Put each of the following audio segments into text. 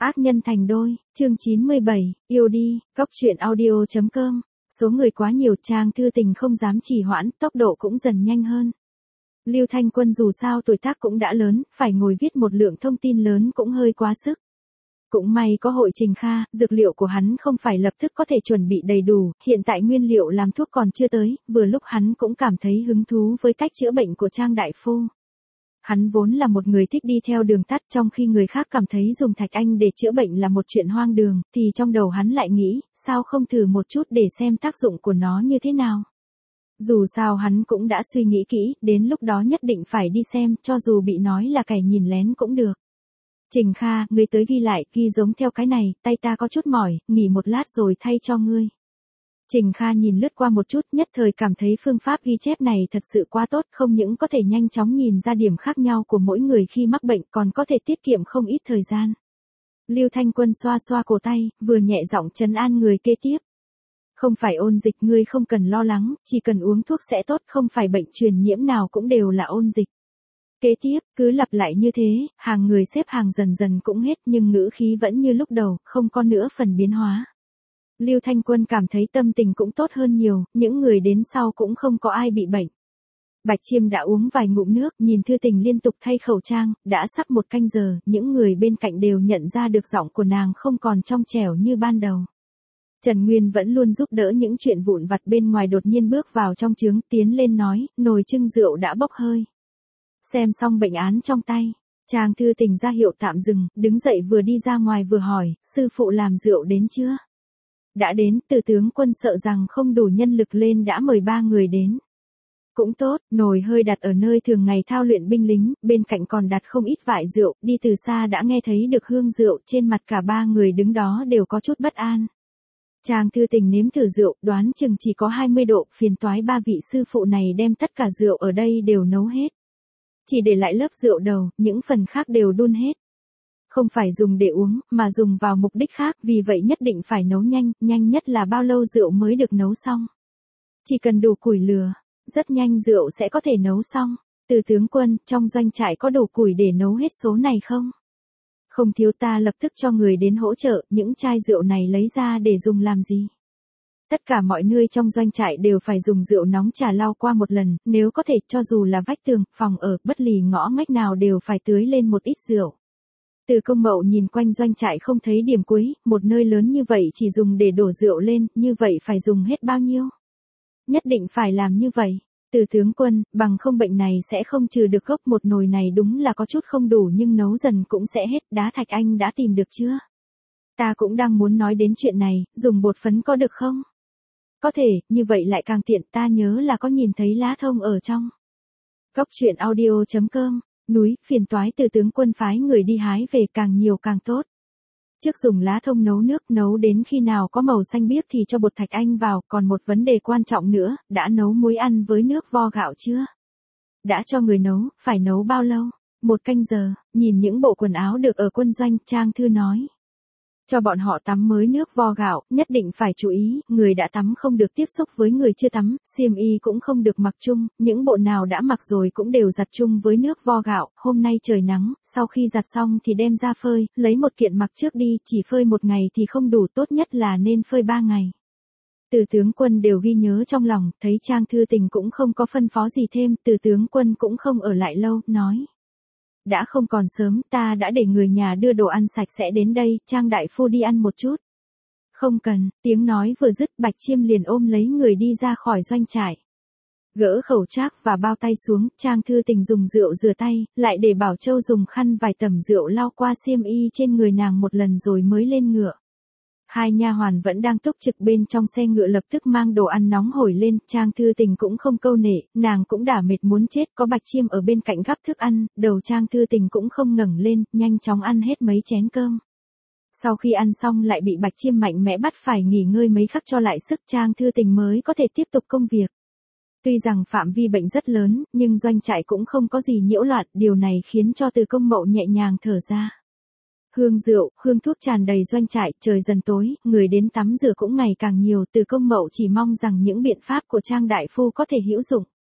Ác nhân thành đôi, chương 97, yêu đi, cóc truyện audio.com. Số người quá nhiều, Trang Thư Tình không dám trì hoãn, tốc độ cũng dần nhanh hơn. Lưu Thanh Quân dù sao tuổi tác cũng đã lớn, phải ngồi viết một lượng thông tin lớn cũng hơi quá sức. Cũng may có Hội Trình Kha, dược liệu của hắn không phải lập tức có thể chuẩn bị đầy đủ, hiện tại nguyên liệu làm thuốc còn chưa tới, vừa lúc hắn cũng cảm thấy hứng thú với cách chữa bệnh của Trang đại phu. Hắn vốn là một người thích đi theo đường tắt, trong khi người khác cảm thấy dùng thạch anh để chữa bệnh là một chuyện hoang đường, thì trong đầu hắn lại nghĩ, sao không thử một chút để xem tác dụng của nó như thế nào. Dù sao hắn cũng đã suy nghĩ kỹ, đến lúc đó nhất định phải đi xem, cho dù bị nói là kẻ nhìn lén cũng được. Trình Kha, ngươi tới ghi lại, ghi giống theo cái này, tay ta có chút mỏi, nghỉ một lát rồi thay cho ngươi. Trình Kha nhìn lướt qua một chút, nhất thời cảm thấy phương pháp ghi chép này thật sự quá tốt, không những có thể nhanh chóng nhìn ra điểm khác nhau của mỗi người khi mắc bệnh, còn có thể tiết kiệm không ít thời gian. Lưu Thanh Quân xoa xoa cổ tay, vừa nhẹ giọng trấn an người kế tiếp. Không phải ôn dịch, ngươi không cần lo lắng, chỉ cần uống thuốc sẽ tốt, không phải bệnh truyền nhiễm nào cũng đều là ôn dịch. Kế tiếp, cứ lặp lại như thế, hàng người xếp hàng dần dần cũng hết, nhưng ngữ khí vẫn như lúc đầu, không có nữa phần biến hóa. Lưu Thanh Quân cảm thấy tâm tình cũng tốt hơn nhiều, những người đến sau cũng không có ai bị bệnh. Bạch Chiêm đã uống vài ngụm nước, nhìn Thư Tình liên tục thay khẩu trang, đã sắp 1 canh giờ, những người bên cạnh đều nhận ra được giọng của nàng không còn trong trẻo như ban đầu. Trần Nguyên vẫn luôn giúp đỡ những chuyện vụn vặt bên ngoài, đột nhiên bước vào trong chướng, tiến lên nói, nồi trưng rượu đã bốc hơi. Xem xong bệnh án trong tay, Trang Thư Tình ra hiệu tạm dừng, đứng dậy vừa đi ra ngoài vừa hỏi, sư phụ làm rượu đến chưa? Đã đến, Từ tướng quân sợ rằng không đủ nhân lực lên đã mời 3 người đến. Cũng tốt, nồi hơi đặt ở nơi thường ngày thao luyện binh lính, bên cạnh còn đặt không ít vại rượu, đi từ xa đã nghe thấy được hương rượu, trên mặt cả 3 người đứng đó đều có chút bất an. Trang Thư Tình nếm thử rượu, đoán chừng chỉ có 20 độ, phiền toái 3 vị sư phụ này đem tất cả rượu ở đây đều nấu hết. Chỉ để lại lớp rượu đầu, những phần khác đều đun hết. Không phải dùng để uống, mà dùng vào mục đích khác, vì vậy nhất định phải nấu nhanh, nhanh nhất là bao lâu rượu mới được nấu xong. Chỉ cần đủ củi lửa, rất nhanh rượu sẽ có thể nấu xong. Từ tướng quân, trong doanh trại có đủ củi để nấu hết số này không? Không thiếu, ta lập tức cho người đến hỗ trợ, những chai rượu này lấy ra để dùng làm gì? Tất cả mọi nơi trong doanh trại đều phải dùng rượu nóng trà lau qua một lần, nếu có thể cho dù là vách tường, phòng ở, bất lì ngõ ngách nào đều phải tưới lên một ít rượu. Từ Công Mậu nhìn quanh doanh trại không thấy điểm cuối, một nơi lớn như vậy chỉ dùng để đổ rượu lên, như vậy phải dùng hết bao nhiêu? Nhất định phải làm như vậy. Từ tướng quân, bằng không bệnh này sẽ không trừ được gốc, một nồi này đúng là có chút không đủ nhưng nấu dần cũng sẽ hết. Đá thạch anh đã tìm được chưa? Ta cũng đang muốn nói đến chuyện này, dùng bột phấn có được không? Có thể, như vậy lại càng tiện, ta nhớ là có nhìn thấy lá thông ở trong. Cóc truyện audio.com. Núi, phiền toái, Từ tướng quân phái người đi hái về, càng nhiều càng tốt. Trước dùng lá thông nấu nước, nấu đến khi nào có màu xanh biếc thì cho bột thạch anh vào, còn một vấn đề quan trọng nữa, đã nấu muối ăn với nước vo gạo chưa? Đã cho người nấu, phải nấu bao lâu? 1 canh giờ, nhìn những bộ quần áo được ở quân doanh, Trang Thư nói. Cho bọn họ tắm mới nước vo gạo, nhất định phải chú ý, người đã tắm không được tiếp xúc với người chưa tắm, xiêm y cũng không được mặc chung, những bộ nào đã mặc rồi cũng đều giặt chung với nước vo gạo. Hôm nay trời nắng, sau khi giặt xong thì đem ra phơi, lấy một kiện mặc trước đi, chỉ phơi 1 ngày thì không đủ, tốt nhất là nên phơi 3 ngày. Từ tướng quân đều ghi nhớ trong lòng, thấy Trang Thư Tình cũng không có phân phó gì thêm, Từ tướng quân cũng không ở lại lâu, nói. Đã không còn sớm, ta đã để người nhà đưa đồ ăn sạch sẽ đến đây, Trang đại phu đi ăn một chút. Không cần, tiếng nói vừa dứt, Bạch Chiêm liền ôm lấy người đi ra khỏi doanh trại. Gỡ khẩu trác và bao tay xuống, Trang Thư Tình dùng rượu rửa tay, lại để Bảo Châu dùng khăn vài tẩm rượu lau qua xiêm y trên người nàng một lần rồi mới lên ngựa. 2 nha hoàn vẫn đang túc trực bên trong xe ngựa lập tức mang đồ ăn nóng hổi lên, Trang Thư Tình cũng không câu nệ, nàng cũng đã mệt muốn chết, có Bạch Chiêm ở bên cạnh gắp thức ăn, đầu Trang Thư Tình cũng không ngẩng lên, nhanh chóng ăn hết mấy chén cơm. Sau khi ăn xong lại bị Bạch Chiêm mạnh mẽ bắt phải nghỉ ngơi mấy khắc cho lại sức, Trang Thư Tình mới có thể tiếp tục công việc. Tuy rằng phạm vi bệnh rất lớn, nhưng doanh trại cũng không có gì nhiễu loạn, điều này khiến cho Từ Công Mậu nhẹ nhàng thở ra. Hương rượu, hương thuốc tràn đầy doanh trại, trời dần tối, người đến tắm rửa cũng ngày càng nhiều, Từ Công Mậu chỉ mong rằng những biện pháp của Trang đại phu có thể hữu dụng.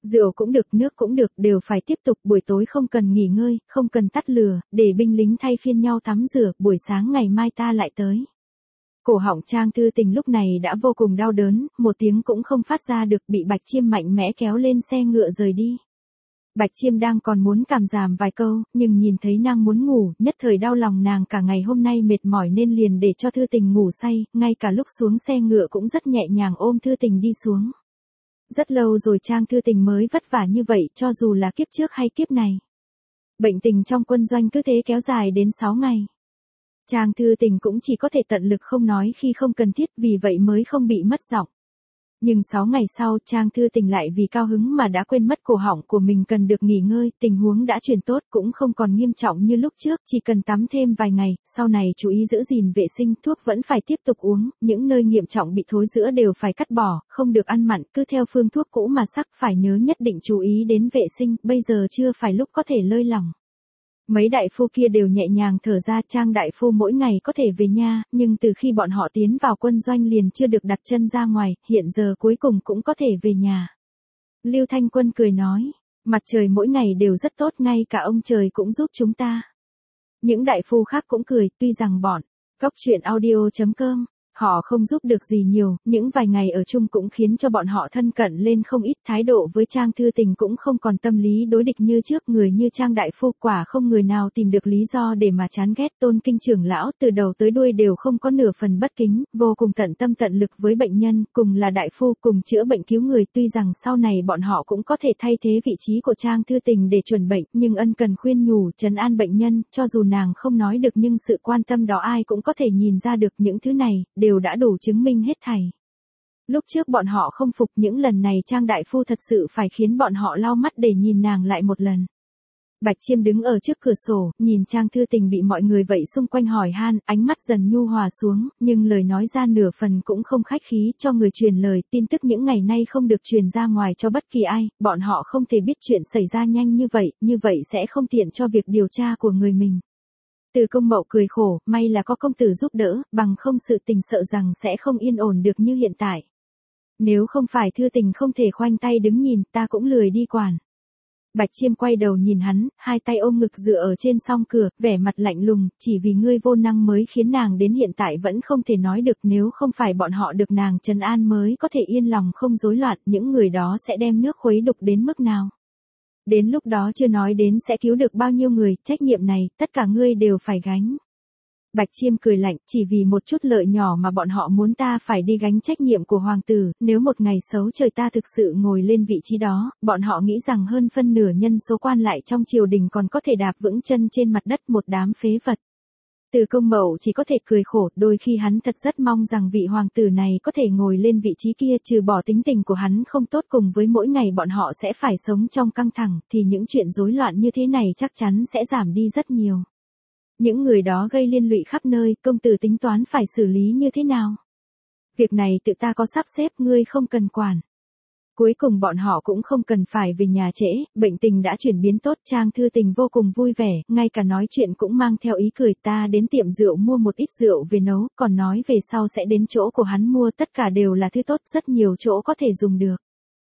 Rượu cũng được, nước cũng được, đều phải tiếp tục, buổi tối không cần nghỉ ngơi, không cần tắt lửa, để binh lính thay phiên nhau tắm rửa, buổi sáng ngày mai ta lại tới. Cổ họng Trang Thư Tình lúc này đã vô cùng đau đớn, một tiếng cũng không phát ra được, bị Bạch Chiêm mạnh mẽ kéo lên xe ngựa rời đi. Bạch Chiêm đang còn muốn cảm giảm vài câu, nhưng nhìn thấy nàng muốn ngủ, nhất thời đau lòng nàng cả ngày hôm nay mệt mỏi nên liền để cho Thư Tình ngủ say, ngay cả lúc xuống xe ngựa cũng rất nhẹ nhàng ôm Thư Tình đi xuống. Rất lâu rồi Trang Thư Tình mới vất vả như vậy, cho dù là kiếp trước hay kiếp này. Bệnh tình trong quân doanh cứ thế kéo dài đến 6 ngày. Trang Thư Tình cũng chỉ có thể tận lực không nói khi không cần thiết, vì vậy mới không bị mất giọng. Nhưng 6 ngày sau, Trang Thư Tình lại vì cao hứng mà đã quên mất cổ họng của mình cần được nghỉ ngơi, tình huống đã chuyển tốt, cũng không còn nghiêm trọng như lúc trước, chỉ cần tắm thêm vài ngày, sau này chú ý giữ gìn vệ sinh, thuốc vẫn phải tiếp tục uống, những nơi nghiêm trọng bị thối rữa đều phải cắt bỏ, không được ăn mặn, cứ theo phương thuốc cũ mà sắc, phải nhớ nhất định chú ý đến vệ sinh, bây giờ chưa phải lúc có thể lơi lỏng. Mấy đại phu kia đều nhẹ nhàng thở ra, Trang đại phu mỗi ngày có thể về nhà, nhưng từ khi bọn họ tiến vào quân doanh liền chưa được đặt chân ra ngoài, hiện giờ cuối cùng cũng có thể về nhà. Lưu Thanh Quân cười nói, mặt trời mỗi ngày đều rất tốt, ngay cả ông trời cũng giúp chúng ta. Những đại phu khác cũng cười, tuy rằng bọn Cóc Truyện Audio.com họ không giúp được gì nhiều, những vài ngày ở chung cũng khiến cho bọn họ thân cận lên không ít, thái độ với Trang Thư Tình cũng không còn tâm lý đối địch như trước, người như Trang đại phu quả không người nào tìm được lý do để mà chán ghét. Tôn Kinh trưởng lão từ đầu tới đuôi đều không có nửa phần bất kính, vô cùng tận tâm tận lực với bệnh nhân, cùng là đại phu, cùng chữa bệnh cứu người, tuy rằng sau này bọn họ cũng có thể thay thế vị trí của Trang Thư Tình để chuẩn bệnh, nhưng ân cần khuyên nhủ, trấn an bệnh nhân, cho dù nàng không nói được nhưng sự quan tâm đó ai cũng có thể nhìn ra được, những thứ này đều đã đủ chứng minh hết thảy. Lúc trước bọn họ không phục, những lần này Trang đại phu thật sự phải khiến bọn họ lau mắt để nhìn nàng lại một lần. Bạch Chiêm đứng ở trước cửa sổ, nhìn Trang Thư Tình bị mọi người vậy xung quanh hỏi han, ánh mắt dần nhu hòa xuống, nhưng lời nói ra nửa phần cũng không khách khí, cho người truyền lời, tin tức những ngày nay không được truyền ra ngoài cho bất kỳ ai, bọn họ không thể biết chuyện xảy ra nhanh như vậy sẽ không tiện cho việc điều tra của người mình. Từ Công Mậu cười khổ, may là có công tử giúp đỡ, bằng không sự tình sợ rằng sẽ không yên ổn được như hiện tại. Nếu không phải Thư Tình không thể khoanh tay đứng nhìn, ta cũng lười đi quản. Bạch Chiêm quay đầu nhìn hắn, hai tay ôm ngực dựa ở trên song cửa, vẻ mặt lạnh lùng, chỉ vì ngươi vô năng mới khiến nàng đến hiện tại vẫn không thể nói được, nếu không phải bọn họ được nàng trấn an mới có thể yên lòng không rối loạn, những người đó sẽ đem nước khuấy đục đến mức nào. Đến lúc đó chưa nói đến sẽ cứu được bao nhiêu người, trách nhiệm này, tất cả ngươi đều phải gánh. Bạch Chiêm cười lạnh, chỉ vì một chút lợi nhỏ mà bọn họ muốn ta phải đi gánh trách nhiệm của hoàng tử, nếu một ngày xấu trời ta thực sự ngồi lên vị trí đó, bọn họ nghĩ rằng hơn phân nửa nhân số quan lại trong triều đình còn có thể đạp vững chân trên mặt đất, một đám phế vật. Từ Công Mậu chỉ có thể cười khổ, đôi khi hắn thật rất mong rằng vị hoàng tử này có thể ngồi lên vị trí kia, trừ bỏ tính tình của hắn không tốt cùng với mỗi ngày bọn họ sẽ phải sống trong căng thẳng, thì những chuyện rối loạn như thế này chắc chắn sẽ giảm đi rất nhiều. Những người đó gây liên lụy khắp nơi, công tử tính toán phải xử lý như thế nào? Việc này tự ta có sắp xếp, ngươi không cần quản. Cuối cùng bọn họ cũng không cần phải về nhà trễ, bệnh tình đã chuyển biến tốt, Trang Thư Tình vô cùng vui vẻ, ngay cả nói chuyện cũng mang theo ý cười, ta đến tiệm rượu mua một ít rượu về nấu, còn nói về sau sẽ đến chỗ của hắn mua, tất cả đều là thứ tốt, rất nhiều chỗ có thể dùng được.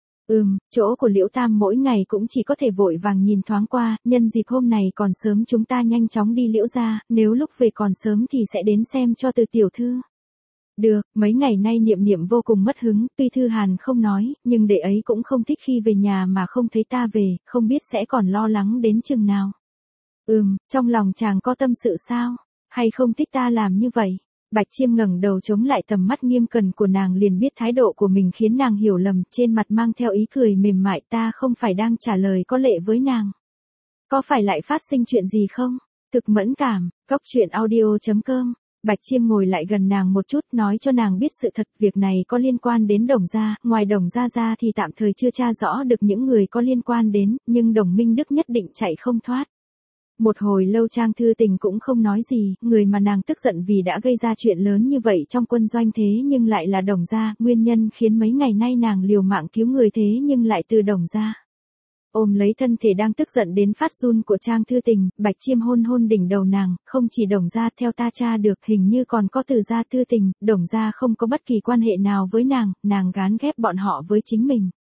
Chỗ của Liễu Tam mỗi ngày cũng chỉ có thể vội vàng nhìn thoáng qua, nhân dịp hôm này còn sớm chúng ta nhanh chóng đi Liễu gia, nếu lúc về còn sớm thì sẽ đến xem cho Từ tiểu thư. Được, mấy ngày nay Niệm Niệm vô cùng mất hứng, tuy Thư Hàn không nói, nhưng đệ ấy cũng không thích khi về nhà mà không thấy ta về, không biết sẽ còn lo lắng đến chừng nào. Trong lòng chàng có tâm sự sao? Hay không thích ta làm như vậy? Bạch Chiêm ngẩng đầu chống lại tầm mắt nghiêm cẩn của nàng, liền biết thái độ của mình khiến nàng hiểu lầm, trên mặt mang theo ý cười mềm mại, ta không phải đang trả lời có lệ với nàng. Có phải lại phát sinh chuyện gì không? Thực mẫn cảm, Cóc Truyện Audio.com. Bạch Chiêm ngồi lại gần nàng một chút, nói cho nàng biết sự thật, việc này có liên quan đến Đồng gia, ngoài Đồng gia ra thì tạm thời chưa tra rõ được những người có liên quan đến, nhưng Đồng Minh Đức nhất định chạy không thoát. Một hồi lâu Trang Thư Tình cũng không nói gì, người mà nàng tức giận vì đã gây ra chuyện lớn như vậy trong quân doanh thế nhưng lại là Đồng gia, nguyên nhân khiến mấy ngày nay nàng liều mạng cứu người thế nhưng lại từ Đồng gia. Ôm lấy thân thể đang tức giận đến phát run của Trang Thư Tình, Bạch Chiêm hôn hôn đỉnh đầu nàng, không chỉ Đồng gia, theo ta tra được hình như còn có Từ gia Thư Tình, Đồng gia không có bất kỳ quan hệ nào với nàng gán ghép bọn họ với chính mình.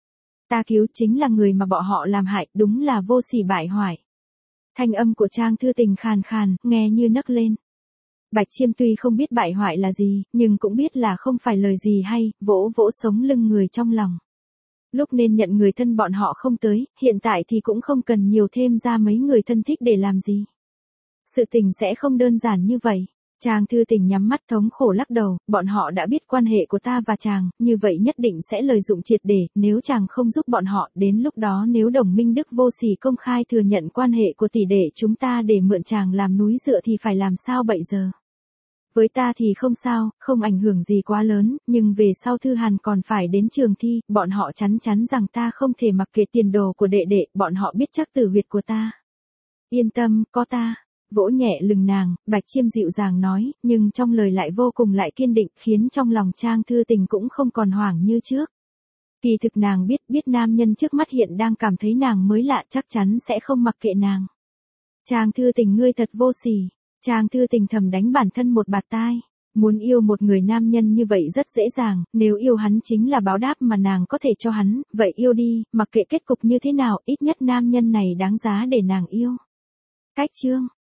Ta cứu chính là người mà bọn họ làm hại, đúng là vô sỉ bại hoại. Thanh âm của Trang Thư Tình khàn khàn, nghe như nấc lên. Bạch Chiêm tuy không biết bại hoại là gì, nhưng cũng biết là không phải lời gì hay, vỗ vỗ sống lưng người trong lòng. Lúc nên nhận người thân bọn họ không tới, hiện tại thì cũng không cần nhiều thêm ra mấy người thân thích để làm gì. Sự tình sẽ không đơn giản như vậy. Trang Thư Tình nhắm mắt thống khổ lắc đầu, bọn họ đã biết quan hệ của ta và chàng, như vậy nhất định sẽ lợi dụng triệt để, nếu chàng không giúp bọn họ, đến lúc đó nếu Đồng Minh Đức vô sỉ công khai thừa nhận quan hệ của tỷ đệ chúng ta để mượn chàng làm núi dựa thì phải làm sao bây giờ? Với ta thì không sao, không ảnh hưởng gì quá lớn, nhưng về sau Thư Hàn còn phải đến trường thi, bọn họ chắn chắn rằng ta không thể mặc kệ tiền đồ của đệ đệ, bọn họ biết chắc tử huyệt của ta. Yên tâm, có ta. Vỗ nhẹ lưng nàng, Bạch Chiêm dịu dàng nói, nhưng trong lời lại vô cùng lại kiên định, khiến trong lòng Trang Thư Tình cũng không còn hoảng như trước. Kỳ thực nàng biết nam nhân trước mắt hiện đang cảm thấy nàng mới lạ, chắc chắn sẽ không mặc kệ nàng. Trang Thư Tình, ngươi thật vô sỉ. Trang Thư Tình thầm đánh bản thân một bạt tai. Muốn yêu một người nam nhân như vậy rất dễ dàng, nếu yêu hắn chính là báo đáp mà nàng có thể cho hắn, vậy yêu đi, mặc kệ kết cục như thế nào, ít nhất nam nhân này đáng giá để nàng yêu. Cách chương